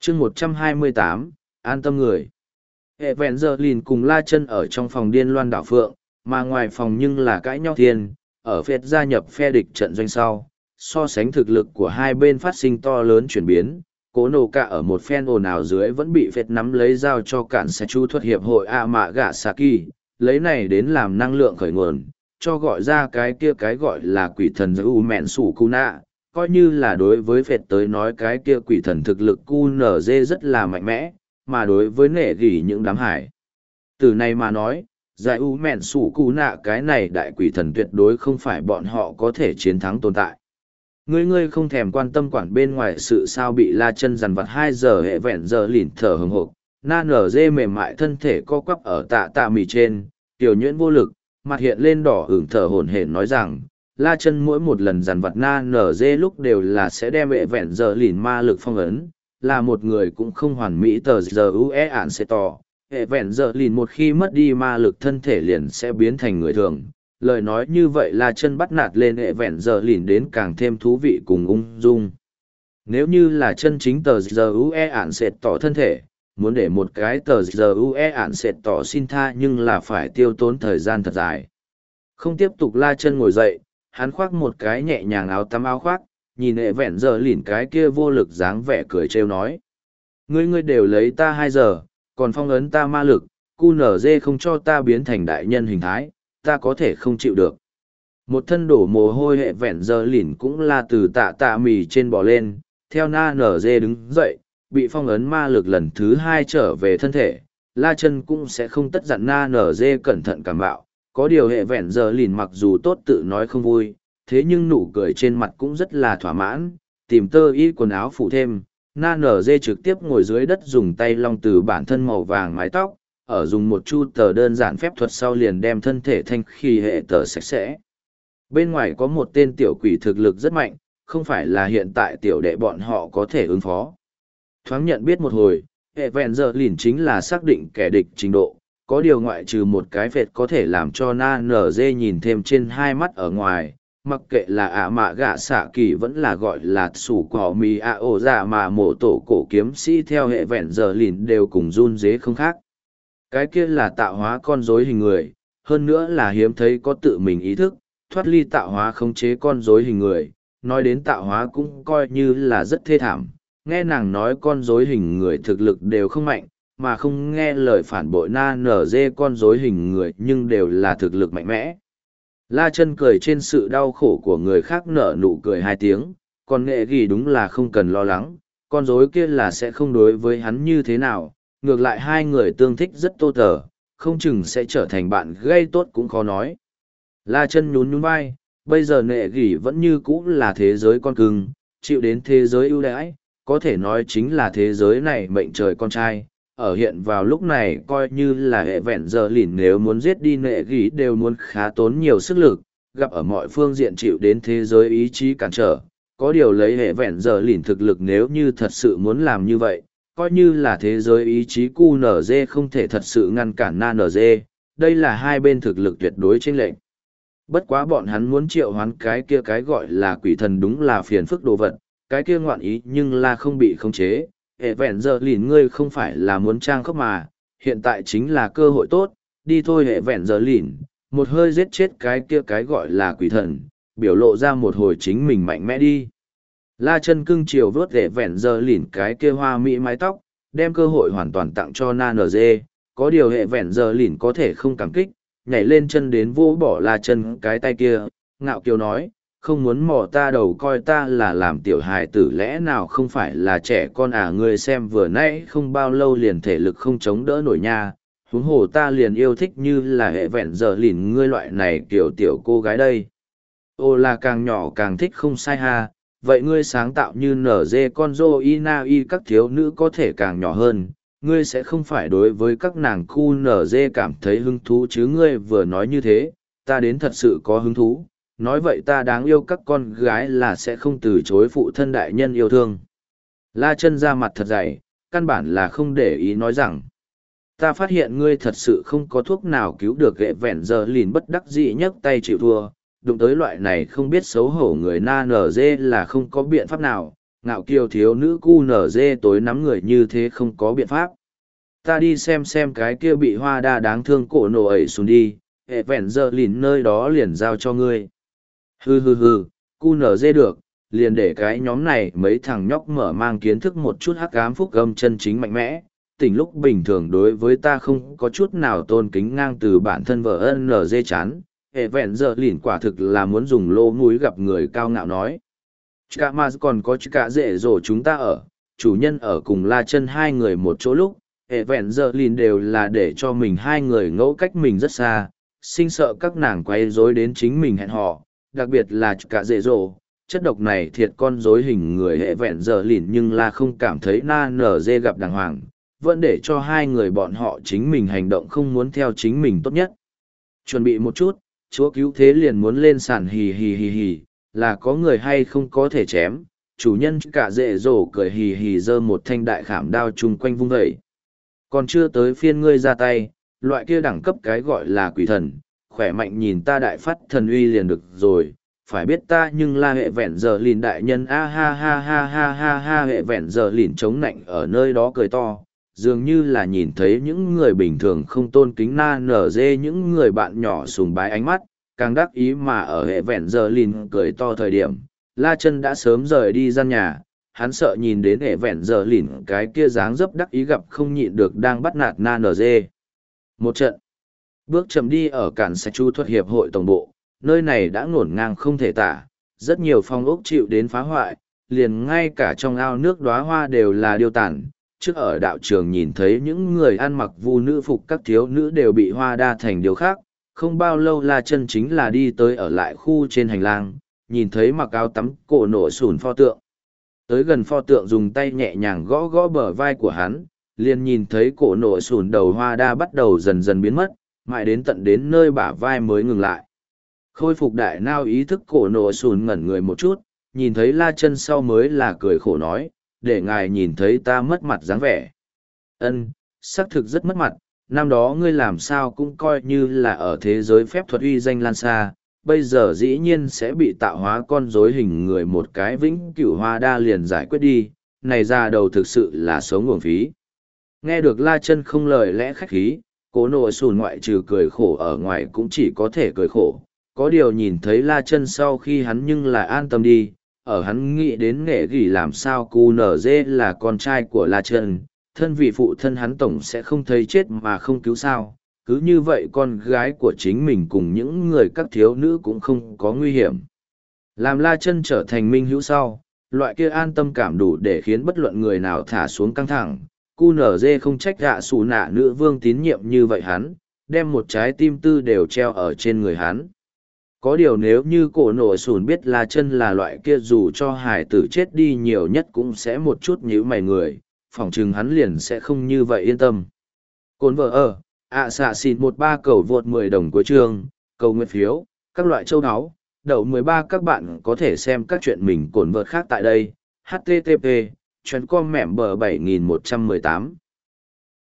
chương 128, an tâm người. Evangeline cùng La Chân ở trong phòng điên loan đảo phượng, mà ngoài phòng nhưng là cãi nhau thiên, ở phết gia nhập phe địch trận doanh sau. So sánh thực lực của hai bên phát sinh to lớn chuyển biến, cố nổ cả ở một phen ồn ào dưới vẫn bị phết nắm lấy giao cho cản xe chu thuật hiệp hội A Mạ Gạ Saki, lấy này đến làm năng lượng khởi nguồn, cho gọi ra cái gọi là quỷ thần U Mẹn Sủ Cu Nạ, coi như là đối với phết tới nói cái kia quỷ thần thực lực QNZ rất là mạnh mẽ, mà đối với nệ gỉ những đám hải. Từ này mà nói, giải U Mẹn Sủ Cu Nạ cái này đại quỷ thần tuyệt đối không phải bọn họ có thể chiến thắng tồn tại. Ngươi không thèm quan tâm quản bên ngoài sự sao bị La Chân dằn vặt 2 giờ hệ vẹn giờ lỉn thở hừng hộp, na nở dê mềm mại thân thể co quắp ở tạ mì trên, tiểu nhuyễn vô lực, mặt hiện lên đỏ ửng thở hổn hển nói rằng, La Chân mỗi một lần dằn vặt na nở dê lúc đều là sẽ đem hệ vẹn giờ lỉn ma lực phong ấn, là một người cũng không hoàn mỹ tờ giờ ue ản sẽ tỏ, hệ vẹn giờ lỉn một khi mất đi ma lực thân thể liền sẽ biến thành người thường. Lời nói như vậy là chân bắt nạt lên hệ vẹn giờ lìn đến càng thêm thú vị cùng ung dung. Nếu như là chân chính tờ giờ ue ản sệt tỏ thân thể, muốn để một cái tờ giờ ue ản sệt tỏ xin tha nhưng là phải tiêu tốn thời gian thật dài. Không tiếp tục La Chân ngồi dậy, hắn khoác một cái nhẹ nhàng áo tắm áo khoác, nhìn hệ vẹn giờ lìn cái kia vô lực dáng vẻ cười trêu nói. Ngươi đều lấy ta 2 giờ, còn phong ấn ta ma lực, QNZ không cho ta biến thành đại nhân hình thái. Ta có thể không chịu được. Một thân đổ mồ hôi hệ vẹn giờ lỉn cũng là từ tạ mì trên bò lên, theo na nở dê đứng dậy, bị phong ấn ma lực lần thứ 2 trở về thân thể. La Chân cũng sẽ không tất dặn na nở dê cẩn thận cảm bạo, có điều hệ vẹn giờ lỉn mặc dù tốt tự nói không vui, thế nhưng nụ cười trên mặt cũng rất là thỏa mãn, tìm tơ y quần áo phủ thêm. Na nở dê trực tiếp ngồi dưới đất dùng tay long từ bản thân màu vàng mái tóc, ở dùng một chu tờ đơn giản phép thuật sau liền đem thân thể thanh khi hệ tờ sạch sẽ. Bên ngoài có một tên tiểu quỷ thực lực rất mạnh, không phải là hiện tại tiểu đệ bọn họ có thể ứng phó. Thoáng nhận biết một hồi, hệ vẹn giờ lìn chính là xác định kẻ địch trình độ, có điều ngoại trừ một cái phệt có thể làm cho na nở dê nhìn thêm trên 2 mắt ở ngoài, mặc kệ là ạ mạ gạ xạ kỳ vẫn là gọi là sủ cỏ mì ạ ổ dạ mà mổ tổ cổ kiếm sĩ theo hệ vẹn giờ lìn đều cùng run dế không khác. Cái kia là tạo hóa con rối hình người, hơn nữa là hiếm thấy có tự mình ý thức, thoát ly tạo hóa khống chế con rối hình người. Nói đến tạo hóa cũng coi như là rất thê thảm, nghe nàng nói con rối hình người thực lực đều không mạnh, mà không nghe lời phản bội na nở dê con rối hình người nhưng đều là thực lực mạnh mẽ. La Chân cười trên sự đau khổ của người khác nở nụ cười 2 tiếng, còn nghệ ghi đúng là không cần lo lắng, con rối kia là sẽ không đối với hắn như thế nào. Ngược lại hai người tương thích rất tô tờ, không chừng sẽ trở thành bạn gây tốt cũng khó nói. La Chân nhún vai, bây giờ nệ gỉ vẫn như cũ là thế giới con cưng, chịu đến thế giới ưu đãi, có thể nói chính là thế giới này mệnh trời con trai. Ở hiện vào lúc này coi như là hệ vẹn giờ lìn nếu muốn giết đi nệ gỉ đều muốn khá tốn nhiều sức lực, gặp ở mọi phương diện chịu đến thế giới ý chí cản trở. Có điều lấy hệ vẹn giờ lìn thực lực nếu như thật sự muốn làm như vậy, coi như là thế giới ý chí QNZ không thể thật sự ngăn cản NZ, đây là hai bên thực lực tuyệt đối chênh lệch. Bất quá bọn hắn muốn triệu hoán cái kia cái gọi là quỷ thần đúng là phiền phức đồ vật, cái kia ngoạn ý nhưng là không bị khống chế. Hệ vẹn giờ lìn ngươi không phải là muốn trang khốc mà, hiện tại chính là cơ hội tốt, đi thôi hệ vẹn giờ lìn, một hơi giết chết cái kia cái gọi là quỷ thần, biểu lộ ra một hồi chính mình mạnh mẽ đi. La Chân cưng chiều vớt hệ vẹn giờ lìn cái kia hoa mỹ mái tóc, đem cơ hội hoàn toàn tặng cho na nở dê, có điều hệ vẹn giờ lìn có thể không cảm kích, nhảy lên chân đến vô bỏ La Chân cái tay kia, ngạo kiều nói, không muốn mò ta đầu coi ta là làm tiểu hài tử lẽ nào không phải là trẻ con à, ngươi xem vừa nãy không bao lâu liền thể lực không chống đỡ nổi nha, huống hồ ta liền yêu thích như là hệ vẹn giờ lìn ngươi loại này kiểu tiểu cô gái đây. Ô là càng nhỏ càng thích không sai ha, vậy ngươi sáng tạo như nở dê con dô y na y các thiếu nữ có thể càng nhỏ hơn, ngươi sẽ không phải đối với các nàng khu nở dê cảm thấy hứng thú chứ, ngươi vừa nói như thế, ta đến thật sự có hứng thú, nói vậy ta đáng yêu các con gái là sẽ không từ chối phụ thân đại nhân yêu thương. La Chân ra mặt thật dày, căn bản là không để ý nói rằng, ta phát hiện ngươi thật sự không có thuốc nào cứu được hệ vẹn giờ lìn bất đắc dĩ nhấc tay chịu thua, đụng tới loại này không biết xấu hổ người na nở dê là không có biện pháp nào, ngạo kiều thiếu nữ QNZ tối nắm người như thế không có biện pháp. Ta đi xem cái kia bị hoa đa đáng thương cổ nổ ẩy xuống đi, hệ vẹn giờ lìn nơi đó liền giao cho ngươi. Hừ, QNZ được, liền để cái nhóm này mấy thằng nhóc mở mang kiến thức một chút hắc ám phúc âm chân chính mạnh mẽ. Tỉnh lúc bình thường đối với ta không có chút nào tôn kính ngang từ bản thân vợ NG chán, hệ vẹn giờ lìn quả thực là muốn dùng lô mũi gặp người cao ngạo nói. Cả mà còn có cả dễ dỗ chúng ta ở, chủ nhân ở cùng La Chân hai người một chỗ lúc, hệ vẹn giờ lìn đều là để cho mình hai người ngẫu cách mình rất xa, sinh sợ các nàng quay rối đến chính mình hẹn hò, đặc biệt là cả dễ dỗ. Chất độc này thiệt con rối hình người hệ vẹn giờ lìn nhưng là không cảm thấy na nở dê gặp đàng hoàng, vẫn để cho hai người bọn họ chính mình hành động không muốn theo chính mình tốt nhất. Chuẩn bị một chút, chúa cứu thế liền muốn lên sàn hì, là có người hay không có thể chém, chủ nhân cả dễ dỗ cười hì giơ một thanh đại khảm đao chung quanh vung vẩy. Còn chưa tới phiên ngươi ra tay, loại kia đẳng cấp cái gọi là quỷ thần, khỏe mạnh nhìn ta đại phát thần uy liền được rồi, phải biết ta nhưng là hệ vẹn giờ lìn đại nhân a ha hệ vẹn giờ lìn chống nạnh ở nơi đó cười to, dường như là nhìn thấy những người bình thường không tôn kính na nở dê những người bạn nhỏ sùng bái ánh mắt, càng đắc ý mà ở hệ vẹn giờ lìn cười to thời điểm, La Chân đã sớm rời đi gian nhà, hắn sợ nhìn đến hệ vẹn giờ lìn cái kia dáng dấp đắc ý gặp không nhịn được đang bắt nạt na nở dê. Một trận, bước chậm đi ở cản sạch chu thuật hiệp hội tổng bộ, nơi này đã ngổn ngang không thể tả, rất nhiều phong ốc chịu đến phá hoại, liền ngay cả trong ao nước đóa hoa đều là điêu tàn. Trước ở đạo trường nhìn thấy những người ăn mặc vu nữ phục các thiếu nữ đều bị hoa đa thành điều khác, không bao lâu La Chân chính là đi tới ở lại khu trên hành lang, nhìn thấy mặc áo tắm cổ nổ sùn pho tượng. Tới gần pho tượng dùng tay nhẹ nhàng gõ gõ bờ vai của hắn, liền nhìn thấy cổ nổ sùn đầu hoa đa bắt đầu dần dần biến mất, mãi đến tận đến nơi bả vai mới ngừng lại. Khôi phục đại nao ý thức cổ nổ sùn ngẩn người một chút, nhìn thấy La Chân sau mới là cười khổ nói, để ngài nhìn thấy ta mất mặt dáng vẻ. Ân, xác thực rất mất mặt, năm đó ngươi làm sao cũng coi như là ở thế giới phép thuật uy danh lan xa, bây giờ dĩ nhiên sẽ bị tạo hóa con rối hình người một cái vĩnh cửu hoa đa liền giải quyết đi, này ra đầu thực sự là sống uổng phí. Nghe được La Chân không lời lẽ khách khí, cổ nổ sùn ngoại trừ cười khổ ở ngoài cũng chỉ có thể cười khổ. Có điều nhìn thấy La Chân sau khi hắn nhưng lại an tâm đi, ở hắn nghĩ đến nghệ gỉ làm sao cu nở dê là con trai của La Chân, thân vị phụ thân hắn tổng sẽ không thấy chết mà không cứu sao, cứ như vậy con gái của chính mình cùng những người các thiếu nữ cũng không có nguy hiểm. Làm La Chân trở thành minh hữu sau, loại kia an tâm cảm đủ để khiến bất luận người nào thả xuống căng thẳng, cu nở dê không trách gạ xù nạ nữ vương tín nhiệm như vậy hắn, đem một trái tim tư đều treo ở trên người hắn. Có điều nếu như cổ nổ sùn biết La Chân là loại kia dù cho hải tử chết đi nhiều nhất cũng sẽ một chút nhíu mày người, phỏng chừng hắn liền sẽ không như vậy yên tâm. Cồn vợ ở, xạ xịn 13 cầu vượt 10 đồng cuối chương, cầu nguyện phiếu, các loại châu áo, đậu 13 các bạn có thể xem các chuyện mình cồn vợt khác tại đây, http, chuyến com mẻm bờ 7118.